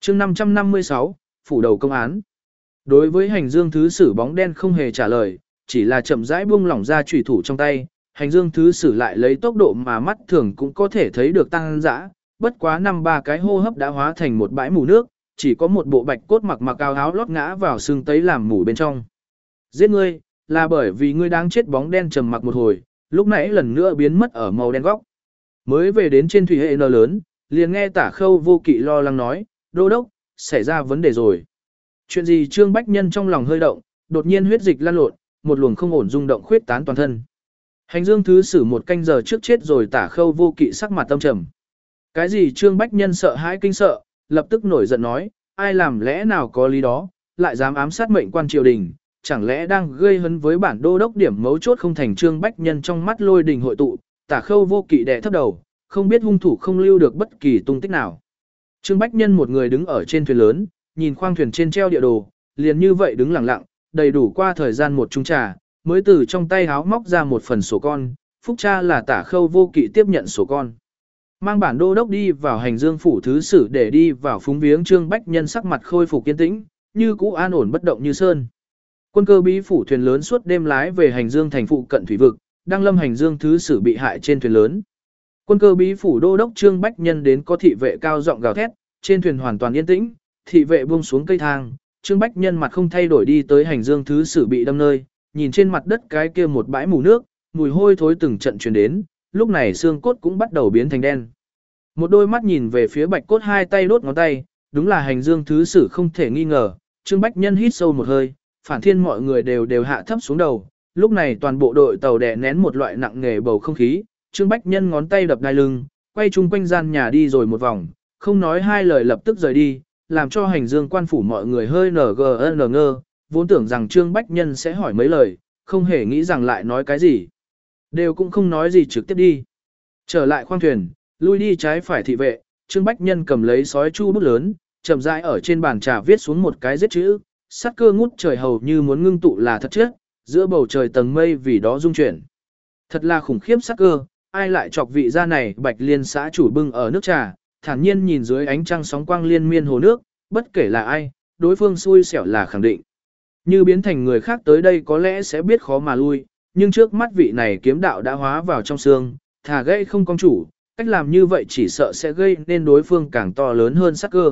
chương 556, phủ đầu công án. Đối với hành dương thứ sử bóng đen không hề trả lời, chỉ là chậm rãi buông lỏng ra chủy thủ trong tay, hành dương thứ sử lại lấy tốc độ mà mắt thường cũng có thể thấy được tăng dã, bất quá 5-3 cái hô hấp đã hóa thành một bãi mù nước, chỉ có một bộ bạch cốt mặc áo áo lót ngã vào xương tấy làm mù bên trong. Giết ngươi, là bởi vì ngươi đang chết. Bóng đen trầm mặc một hồi, lúc nãy lần nữa biến mất ở màu đen góc. Mới về đến trên thủy hệ N lớn, liền nghe Tả Khâu Vô Kỵ lo lắng nói, đô đốc, xảy ra vấn đề rồi. Chuyện gì? Trương Bách Nhân trong lòng hơi động, đột nhiên huyết dịch lan lộn, một luồng không ổn rung động khuyết tán toàn thân. Hành dương thứ sử 1 canh giờ trước chết rồi. Tả Khâu Vô Kỵ sắc mặt tâm trầm. Cái gì? Trương Bách Nhân sợ hãi kinh sợ, lập tức nổi giận nói, ai làm lẽ nào có lý đó, lại dám ám sát mệnh quan triều đình, chẳng lẽ đang gây hấn với bản đô đốc? Điểm mấu chốt không thành. Trương Bách Nhân trong mắt lôi đình hội tụ, Tả Khâu Vô Kỵ đè thấp đầu, không biết hung thủ không lưu được bất kỳ tung tích nào. Trương Bách Nhân một người đứng ở trên thuyền lớn, nhìn khoang thuyền trên treo địa đồ, liền như vậy đứng lặng lặng, đầy đủ qua thời gian một chung trà, mới từ trong tay háo móc ra một phần sổ con, phúc cha là Tả Khâu Vô Kỵ tiếp nhận sổ con. Mang bản đô đốc đi vào hành dương phủ thứ sử để đi vào phúng viếng. Trương Bách Nhân sắc mặt khôi phục kiên tĩnh, như cũ an ổn bất động như sơn. Quân cơ bí phủ thuyền lớn suốt đêm lái về hành dương thành phụ cận thủy vực, đang lâm hành dương thứ sử bị hại trên thuyền lớn. Quân cơ bí phủ đô đốc Trương Bách Nhân đến có thị vệ cao giọng gào thét, trên thuyền hoàn toàn yên tĩnh, thị vệ buông xuống cây thang, Trương Bách Nhân mặt không thay đổi đi tới hành dương thứ sử bị đâm nơi, nhìn trên mặt đất cái kia một bãi mù nước, mùi hôi thối từng trận truyền đến, lúc này xương cốt cũng bắt đầu biến thành đen. Một đôi mắt nhìn về phía bạch cốt, hai tay đốt ngón tay, đúng là hành dương thứ sử không thể nghi ngờ. Trương Bách Nhân hít sâu một hơi, phản thiên mọi người đều hạ thấp xuống đầu, lúc này toàn bộ đội tàu đè nén một loại nặng nề bầu không khí. Trương Bách Nhân ngón tay đập đai lưng, quay chung quanh gian nhà đi rồi một vòng, không nói hai lời lập tức rời đi, làm cho hành dương quan phủ mọi người hơi ngơ, vốn tưởng rằng Trương Bách Nhân sẽ hỏi mấy lời, không hề nghĩ rằng lại nói cái gì. Đều cũng không nói gì, trực tiếp đi. Trở lại khoang thuyền, lui đi trái phải thị vệ, Trương Bách Nhân cầm lấy sói chu bút lớn, chậm rãi ở trên bàn trà viết xuống một cái giết chữ, sát cơ ngút trời hầu như muốn ngưng tụ là thật chết, giữa bầu trời tầng mây vì đó rung chuyển. Thật là khủng khiếp sát cơ, ai lại chọc vị gia này? Bạch Liên xã chủ bưng ở nước trà, thản nhiên nhìn dưới ánh trăng sóng quang liên miên hồ nước, bất kể là ai, đối phương xui xẻo là khẳng định. Như biến thành người khác tới đây có lẽ sẽ biết khó mà lui, nhưng trước mắt vị này kiếm đạo đã hóa vào trong xương, thà gây không công chủ, cách làm như vậy chỉ sợ sẽ gây nên đối phương càng to lớn hơn sát cơ.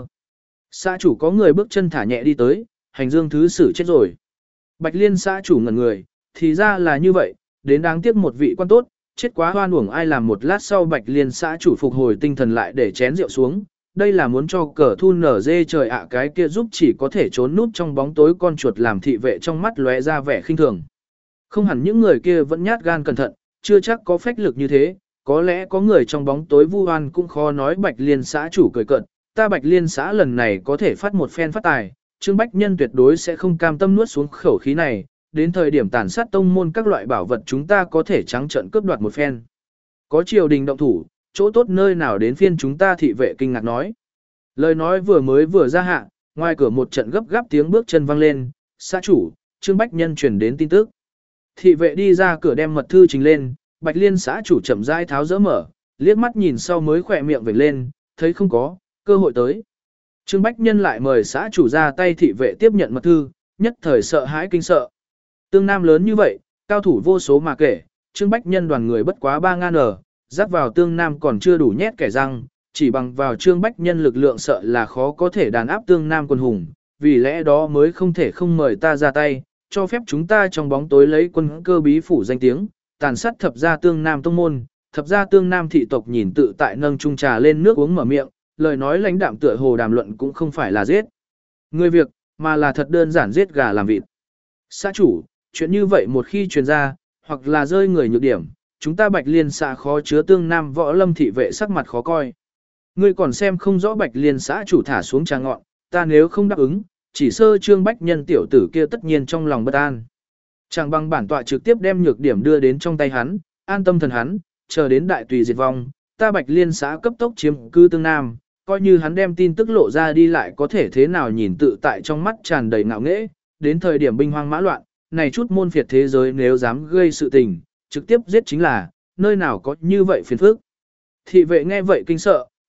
Xã chủ có người bước chân thả nhẹ đi tới, hành dương thứ sử chết rồi. Bạch Liên xã chủ ngẩn người, thì ra là như vậy, đến đáng tiếc một vị quan tốt, chết quá hoan uổng. Ai làm? Một lát sau Bạch Liên xã chủ phục hồi tinh thần lại để chén rượu xuống, đây là muốn cho cờ thu nở dê trời ạ. Cái kia giúp chỉ có thể trốn núp trong bóng tối con chuột làm thị vệ trong mắt lóe ra vẻ khinh thường. Không hẳn những người kia vẫn nhát gan cẩn thận, chưa chắc có phách lực như thế, có lẽ có người trong bóng tối vu oan cũng khó nói. Bạch Liên xã chủ cười cợt, ta Bạch Liên xã lần này có thể phát một phen phát tài, Trương Bách Nhân tuyệt đối sẽ không cam tâm nuốt xuống khẩu khí này, đến thời điểm tàn sát tông môn các loại bảo vật chúng ta có thể trắng trợn cướp đoạt một phen. Có triều đình động thủ, chỗ tốt nơi nào đến phiên chúng ta? Thị vệ kinh ngạc nói. Lời nói vừa ra hạ, ngoài cửa một trận gấp gáp tiếng bước chân vang lên, xã chủ, Trương Bách Nhân truyền đến tin tức. Thị vệ đi ra cửa đem mật thư trình lên, Bạch Liên xã chủ chậm rãi tháo dỡ mở, liếc mắt nhìn sau mới khỏe miệng vểnh lên, thấy không có, cơ hội tới. Trương Bách Nhân lại mời xã chủ ra tay. Thị vệ tiếp nhận mật thư, nhất thời sợ hãi kinh sợ. Tương Nam lớn như vậy, cao thủ vô số mà kể, Trương Bách Nhân đoàn người bất quá 3.000, dắt vào Tương Nam còn chưa đủ nhét kẻ răng, chỉ bằng vào Trương Bách Nhân lực lượng sợ là khó có thể đàn áp Tương Nam quân hùng, vì lẽ đó mới không thể không mời ta ra tay, cho phép chúng ta trong bóng tối lấy quân cơ bí phủ danh tiếng, tàn sát thập gia Tương Nam tông môn. Thập gia Tương Nam thị tộc nhìn tự tại nâng chung trà lên nước uống mở miệng, lời nói lãnh đạm tựa hồ đàm luận cũng không phải là giết người việc, mà là thật đơn giản giết gà làm vịt. Xã chủ, chuyện như vậy một khi truyền ra, hoặc là rơi người nhược điểm, chúng ta Bạch Liên xã khó chứa. Tương Nam võ lâm thị vệ sắc mặt khó coi. Ngươi còn xem không rõ? Bạch Liên xã chủ thả xuống trà ngọn, ta nếu không đáp ứng, chỉ sơ Trương Bách Nhân tiểu tử kia tất nhiên trong lòng bất an. Chẳng bằng bản tọa trực tiếp đem nhược điểm đưa đến trong tay hắn, an tâm thần hắn, chờ đến đại tùy diệt vong, ta Bạch Liên xã cấp tốc chiếm cư Tương Nam, coi như hắn đem tin tức lộ ra đi lại có thể thế nào? Nhìn tự tại trong mắt tràn đầy ngạo nghễ, đến thời điểm binh hoang mã loạn, này chút môn phiệt thế giới nếu dám gây sự tình, trực tiếp giết chính là, nơi nào có như vậy phiền phức. Thị vệ nghe vậy kinh sợ,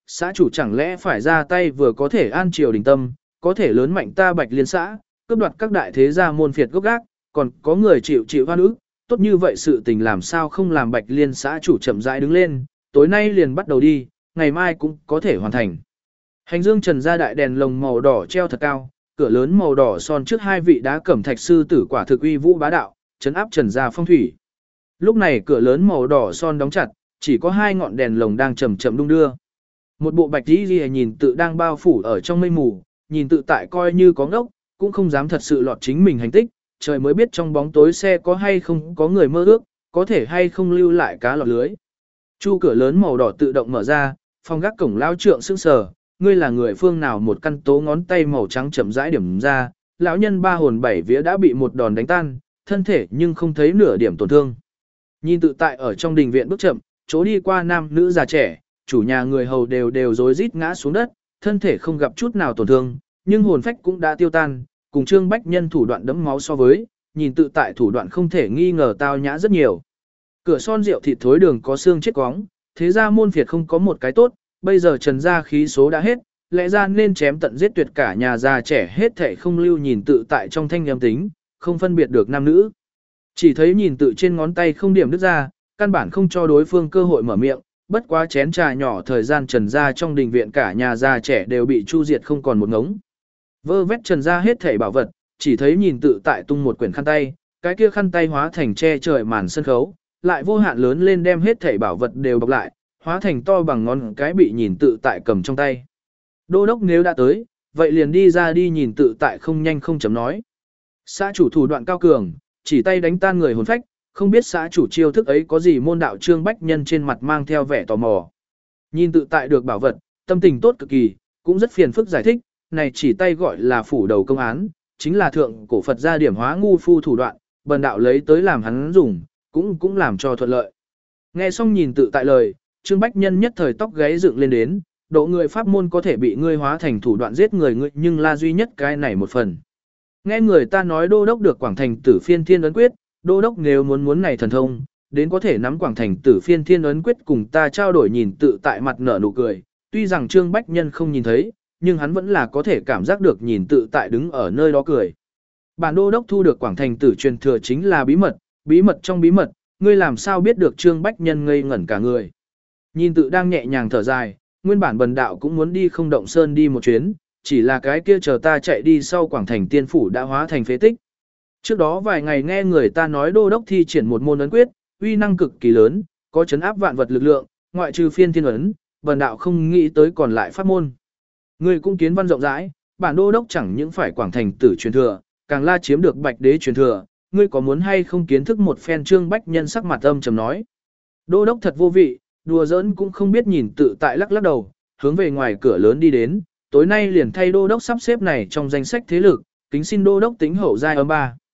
xã chủ chẳng lẽ phải ra tay vừa có thể an triều đình tâm, có thể lớn mạnh ta Bạch Liên xã, cướp đoạt các đại thế gia môn phiệt gốc gác, còn có người chịu hoan ức, tốt như vậy sự tình làm sao không làm Bạch Liên xã chủ chậm rãi đứng lên, tối nay liền bắt đầu đi, ngày mai cũng có thể hoàn thành. Hành dương Trần gia đại đèn lồng màu đỏ treo thật cao, cửa lớn màu đỏ son trước hai vị đá cẩm thạch sư tử quả thực uy vũ bá đạo, trấn áp Trần gia phong thủy. Lúc này cửa lớn màu đỏ son đóng chặt, chỉ có hai ngọn đèn lồng đang chậm chậm đung đưa. Một bộ bạch y nhìn tự đang bao phủ ở trong mây mù, nhìn tự tại coi như có ngốc, cũng không dám thật sự lọt chính mình hành tích, trời mới biết trong bóng tối xe có hay không có người mơ ước, có thể hay không lưu lại cá lọt lưới. Chu cửa lớn màu đỏ tự động mở ra, phòng gác cổng lao trượng sững sờ, ngươi là người phương nào, một căn tố ngón tay màu trắng chậm rãi điểm ra, lão nhân ba hồn bảy vía đã bị một đòn đánh tan, thân thể nhưng không thấy nửa điểm tổn thương. Nhìn tự tại ở trong đình viện bước chậm, chỗ đi qua nam nữ già trẻ, chủ nhà người hầu đều rối rít ngã xuống đất, thân thể không gặp chút nào tổn thương, nhưng hồn phách cũng đã tiêu tan, cùng Trương Bách Nhân thủ đoạn đẫm máu so với, nhìn tự tại thủ đoạn không thể nghi ngờ tao nhã rất nhiều. Cửa son rượu thịt thối đường có xương chết quóng, thế ra môn phiệt không có một cái tốt, bây giờ Trần gia khí số đã hết, lẽ ra nên chém tận giết tuyệt cả nhà già trẻ hết thảy không lưu, nhìn tự tại trong thanh âm tính, không phân biệt được nam nữ. Chỉ thấy nhìn tự trên ngón tay không điểm đứt ra, căn bản không cho đối phương cơ hội mở miệng, bất quá chén trà nhỏ thời gian Trần gia trong đình viện cả nhà già trẻ đều bị chu diệt không còn một ngống. Vơ vét Trần gia hết thảy bảo vật, chỉ thấy nhìn tự tại tung một quyển khăn tay, cái kia khăn tay hóa thành che trời màn sân khấu, lại vô hạn lớn lên đem hết thảy bảo vật đều bọc lại, hóa thành to bằng ngón cái bị nhìn tự tại cầm trong tay. Đô đốc nếu đã tới, vậy liền đi ra đi, nhìn tự tại không nhanh không chấm nói. Xã chủ thủ đoạn cao cường, chỉ tay đánh tan người hồn phách, không biết xã chủ chiêu thức ấy có gì môn đạo. Trương Bách Nhân trên mặt mang theo vẻ tò mò. Nhìn tự tại được bảo vật, tâm tình tốt cực kỳ, cũng rất phiền phức giải thích, này chỉ tay gọi là phủ đầu công án, chính là thượng cổ Phật gia điểm hóa ngu phu thủ đoạn, bần đạo lấy tới làm hắn dùng, cũng làm cho thuận lợi. Nghe xong nhìn tự tại lời, Trương Bách Nhân nhất thời tóc gáy dựng lên đến, độ người pháp môn có thể bị ngươi hóa thành thủ đoạn giết người ngươi, nhưng là duy nhất cái này một phần. Nghe người ta nói đô đốc được Quảng Thành Tử Phiên Thiên ấn quyết, đô đốc nếu muốn này thần thông, đến có thể nắm Quảng Thành Tử Phiên Thiên ấn quyết cùng ta trao đổi. Nhìn tự tại mặt nở nụ cười, tuy rằng Trương Bách Nhân không nhìn thấy, nhưng hắn vẫn là có thể cảm giác được nhìn tự tại đứng ở nơi đó cười. Bản đô đốc thu được Quảng Thành Tử truyền thừa chính là bí mật trong bí mật, ngươi làm sao biết được? Trương Bách Nhân ngây ngẩn cả người. Nhìn tự đang nhẹ nhàng thở dài, nguyên bản bần đạo cũng muốn đi Không Động Sơn đi một chuyến, chỉ là cái kia chờ ta chạy đi sau Quảng Thành Tiên Phủ đã hóa thành phế tích. Trước đó vài ngày nghe người ta nói đô đốc thi triển một môn ấn quyết, uy năng cực kỳ lớn, có chấn áp vạn vật lực lượng, ngoại trừ phiên thiên ấn, bần đạo không nghĩ tới còn lại pháp môn. Ngươi cũng kiến văn rộng rãi, bản đô đốc chẳng những phải Quảng Thành Tử truyền thừa, càng la chiếm được Bạch Đế truyền thừa, ngươi có muốn hay không kiến thức một phen? Trương Bách Nhân sắc mặt âm trầm nói. Đô đốc thật vô vị, đùa giỡn cũng không biết. Nhìn tự tại lắc đầu, hướng về ngoài cửa lớn đi đến, tối nay liền thay đô đốc sắp xếp này trong danh sách thế lực, kính xin đô đốc tính hậu giai âm 3.